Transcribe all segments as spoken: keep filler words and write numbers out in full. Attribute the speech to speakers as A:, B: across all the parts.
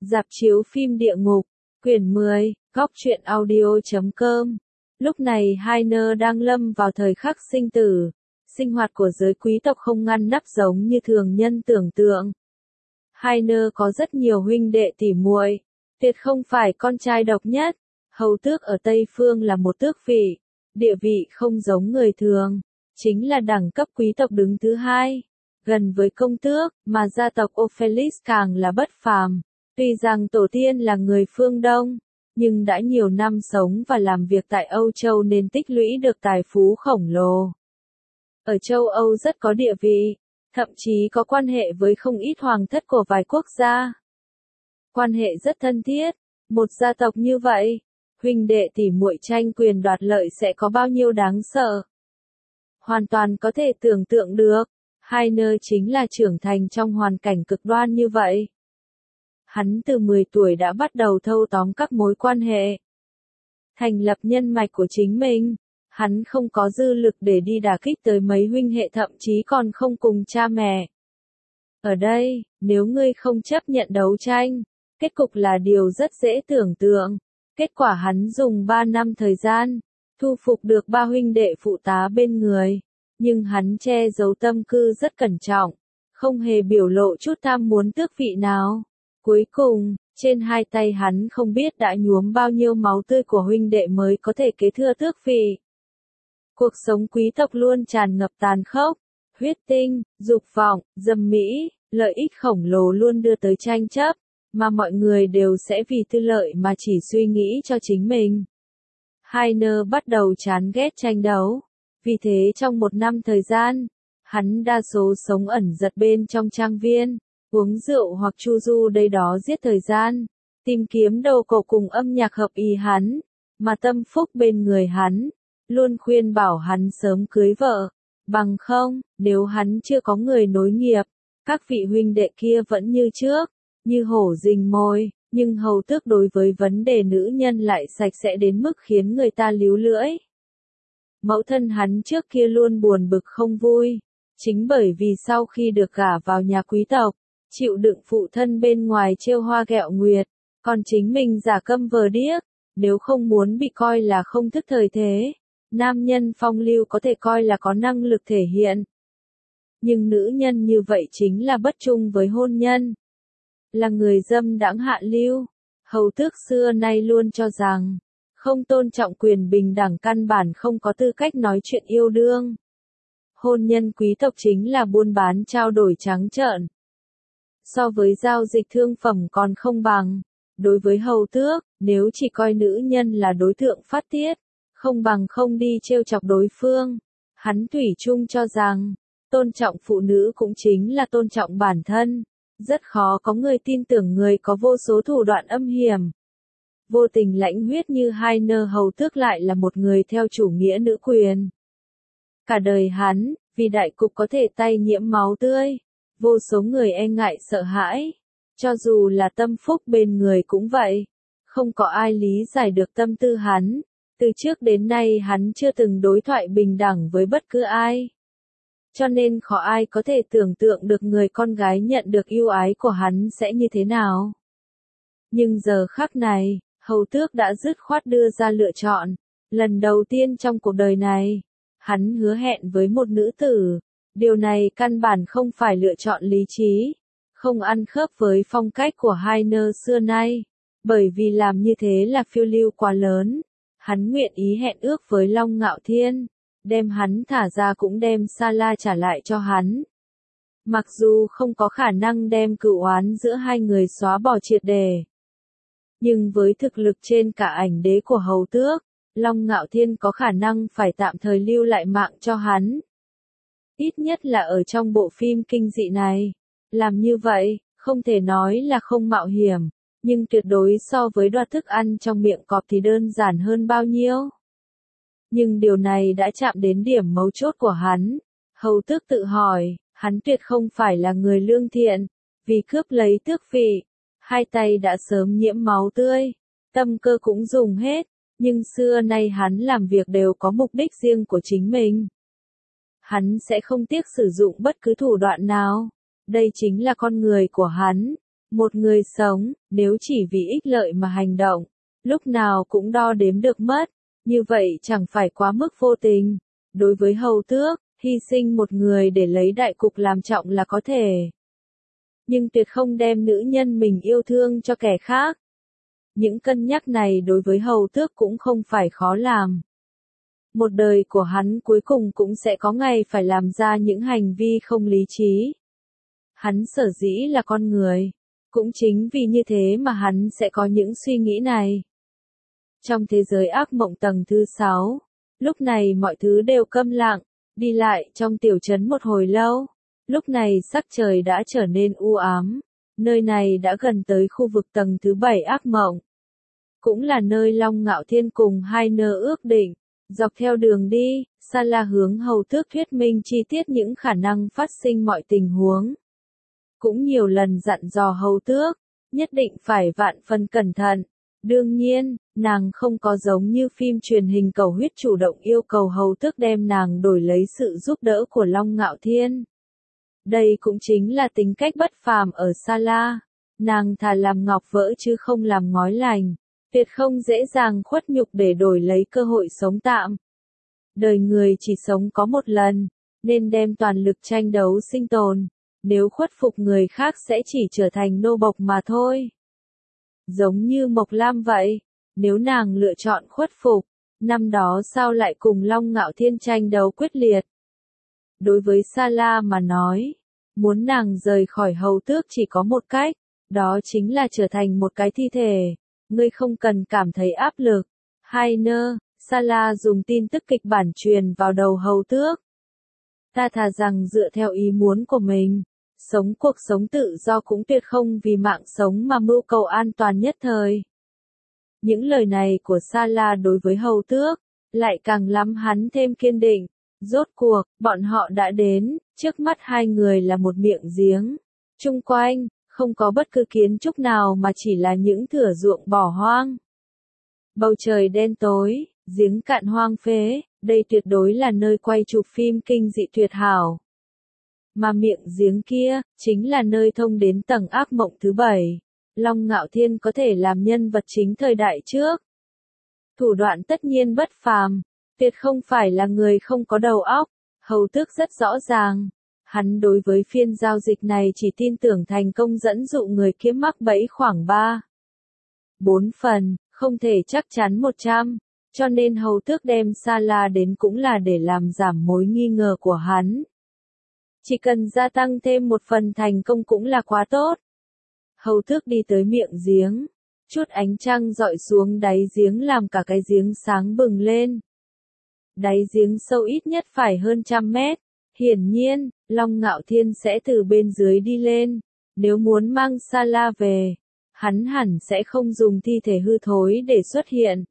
A: Rạp chiếu phim địa ngục, quyển mười, góc truyện audio chấm com. Lúc này Hainer đang lâm vào thời khắc sinh tử. Sinh hoạt của giới quý tộc không ngăn nắp giống như thường nhân tưởng tượng. Hainer có rất nhiều huynh đệ tỉ muội, tuyệt không phải con trai độc nhất. Hầu tước ở Tây Phương là một tước vị, địa vị không giống người thường, chính là đẳng cấp quý tộc đứng thứ hai, gần với công tước, mà gia tộc Ophelis càng là bất phàm. Tuy rằng tổ tiên là người phương Đông, nhưng đã nhiều năm sống và làm việc tại Âu Châu nên tích lũy được tài phú khổng lồ. Ở châu Âu rất có địa vị, thậm chí có quan hệ với không ít hoàng thất của vài quốc gia. Quan hệ rất thân thiết, một gia tộc như vậy, huynh đệ tỉ muội tranh quyền đoạt lợi sẽ có bao nhiêu đáng sợ. Hoàn toàn có thể tưởng tượng được, Hainer chính là trưởng thành trong hoàn cảnh cực đoan như vậy. Hắn từ mười tuổi đã bắt đầu thâu tóm các mối quan hệ, thành lập nhân mạch của chính mình. Hắn không có dư lực để đi đả kích tới mấy huynh hệ, thậm chí còn không cùng cha mẹ. Ở đây, nếu ngươi không chấp nhận đấu tranh, kết cục là điều rất dễ tưởng tượng. Kết quả hắn dùng ba năm thời gian, thu phục được ba huynh đệ phụ tá bên người. Nhưng hắn che giấu tâm tư rất cẩn trọng, không hề biểu lộ chút tham muốn tước vị nào. Cuối cùng, trên hai tay hắn không biết đã nhuốm bao nhiêu máu tươi của huynh đệ mới có thể kế thừa tước vị. Cuộc sống quý tộc luôn tràn ngập tàn khốc, huyết tinh, dục vọng, dâm mỹ, lợi ích khổng lồ luôn đưa tới tranh chấp, mà mọi người đều sẽ vì tư lợi mà chỉ suy nghĩ cho chính mình. Hainer bắt đầu chán ghét tranh đấu, vì thế trong một năm thời gian, hắn đa số sống ẩn giật bên trong trang viên, uống rượu hoặc chu du đây đó giết thời gian, tìm kiếm đầu cổ cùng âm nhạc hợp ý hắn, mà Tâm Phúc bên người hắn luôn khuyên bảo hắn sớm cưới vợ, bằng không, nếu hắn chưa có người nối nghiệp, các vị huynh đệ kia vẫn như trước, như hổ rình mồi, nhưng hầu tước đối với vấn đề nữ nhân lại sạch sẽ đến mức khiến người ta líu lưỡi. Mẫu thân hắn trước kia luôn buồn bực không vui, chính bởi vì sau khi được gả vào nhà quý tộc, chịu đựng phụ thân bên ngoài trêu hoa ghẹo nguyệt, còn chính mình giả câm vờ điếc, nếu không muốn bị coi là không thức thời thế. Nam nhân phong lưu có thể coi là có năng lực thể hiện. Nhưng nữ nhân như vậy chính là bất trung với hôn nhân. Là người dâm đãng hạ lưu. Hầu tước xưa nay luôn cho rằng, không tôn trọng quyền bình đẳng căn bản không có tư cách nói chuyện yêu đương. Hôn nhân quý tộc chính là buôn bán trao đổi trắng trợn. So với giao dịch thương phẩm còn không bằng. Đối với hầu tước, nếu chỉ coi nữ nhân là đối tượng phát tiết, không bằng không đi trêu chọc đối phương. Hắn thủy chung cho rằng, tôn trọng phụ nữ cũng chính là tôn trọng bản thân. Rất khó có người tin tưởng người có vô số thủ đoạn âm hiểm, vô tình lãnh huyết như Hainer hầu tước lại là một người theo chủ nghĩa nữ quyền. Cả đời hắn, vì đại cục có thể tay nhiễm máu tươi, vô số người e ngại sợ hãi. Cho dù là Tâm Phúc bên người cũng vậy, không có ai lý giải được tâm tư hắn. Từ trước đến nay hắn chưa từng đối thoại bình đẳng với bất cứ ai. Cho nên khó ai có thể tưởng tượng được người con gái nhận được yêu ái của hắn sẽ như thế nào. Nhưng giờ khắc này, hầu tước đã dứt khoát đưa ra lựa chọn. Lần đầu tiên trong cuộc đời này, hắn hứa hẹn với một nữ tử. Điều này căn bản không phải lựa chọn lý trí, không ăn khớp với phong cách của Hainer xưa nay. Bởi vì làm như thế là phiêu lưu quá lớn. Hắn nguyện ý hẹn ước với Long Ngạo Thiên, đem hắn thả ra cũng đem Sa La trả lại cho hắn. Mặc dù không có khả năng đem cựu oán giữa hai người xóa bỏ triệt đề, nhưng với thực lực trên cả ảnh đế của hầu tước, Long Ngạo Thiên có khả năng phải tạm thời lưu lại mạng cho hắn. Ít nhất là ở trong bộ phim kinh dị này. Làm như vậy, không thể nói là không mạo hiểm. Nhưng tuyệt đối so với đoạt thức ăn trong miệng cọp thì đơn giản hơn bao nhiêu. Nhưng điều này đã chạm đến điểm mấu chốt của hắn. Hầu tước tự hỏi, hắn tuyệt không phải là người lương thiện, vì cướp lấy tước vị. Hai tay đã sớm nhiễm máu tươi, tâm cơ cũng dùng hết, nhưng xưa nay hắn làm việc đều có mục đích riêng của chính mình. Hắn sẽ không tiếc sử dụng bất cứ thủ đoạn nào. Đây chính là con người của hắn. Một người sống, nếu chỉ vì ích lợi mà hành động, lúc nào cũng đo đếm được mất, như vậy chẳng phải quá mức vô tình. Đối với hầu tước, hy sinh một người để lấy đại cục làm trọng là có thể. Nhưng tuyệt không đem nữ nhân mình yêu thương cho kẻ khác. Những cân nhắc này đối với hầu tước cũng không phải khó làm. Một đời của hắn cuối cùng cũng sẽ có ngày phải làm ra những hành vi không lý trí. Hắn sở dĩ là con người. Cũng chính vì như thế mà hắn sẽ có những suy nghĩ này. Trong thế giới ác mộng tầng thứ sáu, lúc này mọi thứ đều câm lặng, đi lại trong tiểu trấn một hồi lâu. Lúc này sắc trời đã trở nên u ám, nơi này đã gần tới khu vực tầng thứ bảy ác mộng. Cũng là nơi Long Ngạo Thiên cùng hai nơ ước định. Dọc theo đường đi, Sa La hướng hầu tước thuyết minh chi tiết những khả năng phát sinh mọi tình huống. Cũng nhiều lần dặn dò hầu tước, nhất định phải vạn phần cẩn thận. Đương nhiên, nàng không có giống như phim truyền hình cầu huyết chủ động yêu cầu hầu tước đem nàng đổi lấy sự giúp đỡ của Long Ngạo Thiên. Đây cũng chính là tính cách bất phàm ở Sa La. Nàng thà làm ngọc vỡ chứ không làm ngói lành. Tuyệt không dễ dàng khuất nhục để đổi lấy cơ hội sống tạm. Đời người chỉ sống có một lần, nên đem toàn lực tranh đấu sinh tồn. Nếu khuất phục người khác sẽ chỉ trở thành nô bộc mà thôi. Giống như Mộc Lam vậy, nếu nàng lựa chọn khuất phục, năm đó sao lại cùng Long Ngạo Thiên tranh đấu quyết liệt. Đối với Sa La mà nói, muốn nàng rời khỏi hầu tước chỉ có một cách, đó chính là trở thành một cái thi thể. Ngươi không cần cảm thấy áp lực. Hai nơ, Sa La dùng tin tức kịch bản truyền vào đầu hầu tước. Ta thà rằng dựa theo ý muốn của mình, sống cuộc sống tự do cũng tuyệt không vì mạng sống mà mưu cầu an toàn nhất thời. Những lời này của Sa La đối với hầu tước, lại càng lắm hắn thêm kiên định. Rốt cuộc, bọn họ đã đến, trước mắt hai người là một miệng giếng. Chung quanh, không có bất cứ kiến trúc nào mà chỉ là những thửa ruộng bỏ hoang. Bầu trời đen tối, giếng cạn hoang phế, đây tuyệt đối là nơi quay chụp phim kinh dị tuyệt hảo. Mà miệng giếng kia, chính là nơi thông đến tầng ác mộng thứ bảy. Long Ngạo Thiên có thể làm nhân vật chính thời đại trước. Thủ đoạn tất nhiên bất phàm, tuyệt không phải là người không có đầu óc, hầu tước rất rõ ràng. Hắn đối với phiên giao dịch này chỉ tin tưởng thành công dẫn dụ người kiếm mắc bẫy khoảng ba, bốn phần, không thể chắc chắn một trăm, cho nên hầu tước đem Sa La đến cũng là để làm giảm mối nghi ngờ của hắn. Chỉ cần gia tăng thêm một phần thành công cũng là quá tốt. Hầu tước đi tới miệng giếng, chút ánh trăng dọi xuống đáy giếng làm cả cái giếng sáng bừng lên. Đáy giếng sâu ít nhất phải hơn trăm mét. Hiển nhiên, Long Ngạo Thiên sẽ từ bên dưới đi lên. Nếu muốn mang Sa La về, hắn hẳn sẽ không dùng thi thể hư thối để xuất hiện,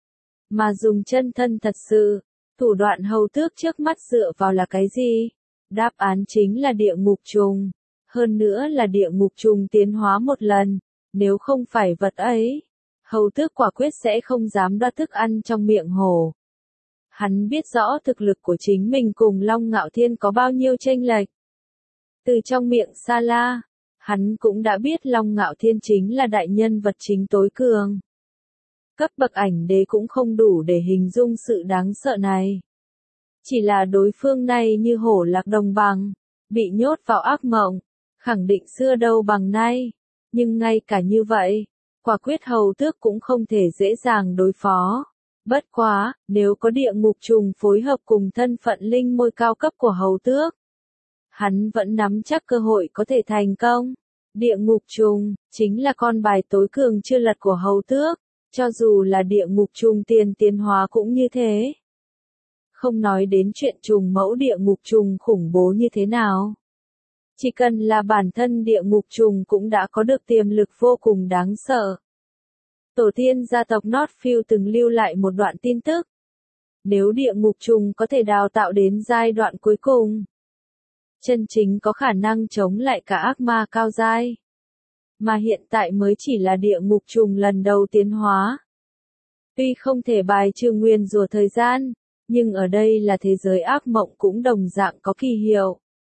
A: mà dùng chân thân thật sự. Thủ đoạn hầu tước trước mắt dựa vào là cái gì? Đáp án chính là địa ngục trùng. Hơn nữa là địa ngục trùng tiến hóa một lần. Nếu không phải vật ấy, hầu tước quả quyết sẽ không dám đoạt thức ăn trong miệng hổ. Hắn biết rõ thực lực của chính mình cùng Long Ngạo Thiên có bao nhiêu chênh lệch. Từ trong miệng Sa La, hắn cũng đã biết Long Ngạo Thiên chính là đại nhân vật chính tối cường. Cấp bậc ảnh đế cũng không đủ để hình dung sự đáng sợ này. Chỉ là đối phương này như hổ lạc đồng bằng, bị nhốt vào ác mộng, khẳng định xưa đâu bằng nay. Nhưng ngay cả như vậy, quả quyết hầu tước cũng không thể dễ dàng đối phó. Bất quá, nếu có địa ngục trùng phối hợp cùng thân phận linh môi cao cấp của hầu tước, hắn vẫn nắm chắc cơ hội có thể thành công. Địa ngục trùng, chính là con bài tối cường chưa lật của hầu tước, cho dù là địa ngục trùng tiền tiến hóa cũng như thế. Không nói đến chuyện trùng mẫu địa ngục trùng khủng bố như thế nào. Chỉ cần là bản thân địa ngục trùng cũng đã có được tiềm lực vô cùng đáng sợ. Tổ tiên gia tộc Northfield từng lưu lại một đoạn tin tức. Nếu địa ngục trùng có thể đào tạo đến giai đoạn cuối cùng, chân chính có khả năng chống lại cả ác ma cao giai. Mà hiện tại mới chỉ là địa ngục trùng lần đầu tiến hóa. Tuy không thể bài trừ nguyên rủa thời gian, nhưng ở đây là thế giới ác mộng cũng đồng dạng có kỳ hiệu.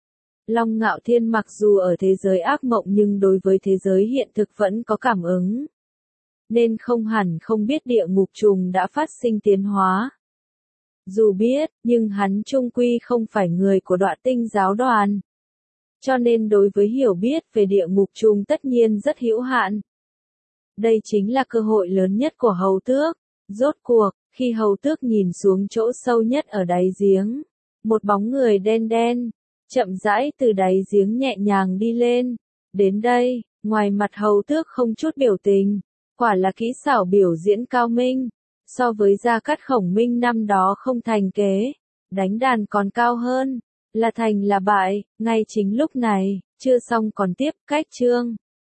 A: Long Ngạo Thiên mặc dù ở thế giới ác mộng nhưng đối với thế giới hiện thực vẫn có cảm ứng. Nên không hẳn không biết địa ngục trùng đã phát sinh tiến hóa. Dù biết, nhưng hắn chung quy không phải người của Đoạ Tinh giáo đoàn. Cho nên đối với hiểu biết về địa ngục trùng tất nhiên rất hữu hạn. Đây chính là cơ hội lớn nhất của hầu tước. Rốt cuộc, khi hầu tước nhìn xuống chỗ sâu nhất ở đáy giếng, một bóng người đen đen, chậm rãi từ đáy giếng nhẹ nhàng đi lên. Đến đây, ngoài mặt hầu tước không chút biểu tình, quả là kỹ xảo biểu diễn cao minh. So với Gia Cát Khổng Minh năm đó không thành kế, đánh đàn còn cao hơn, là thành là bại, ngay chính lúc này, chưa xong còn tiếp, cách chương.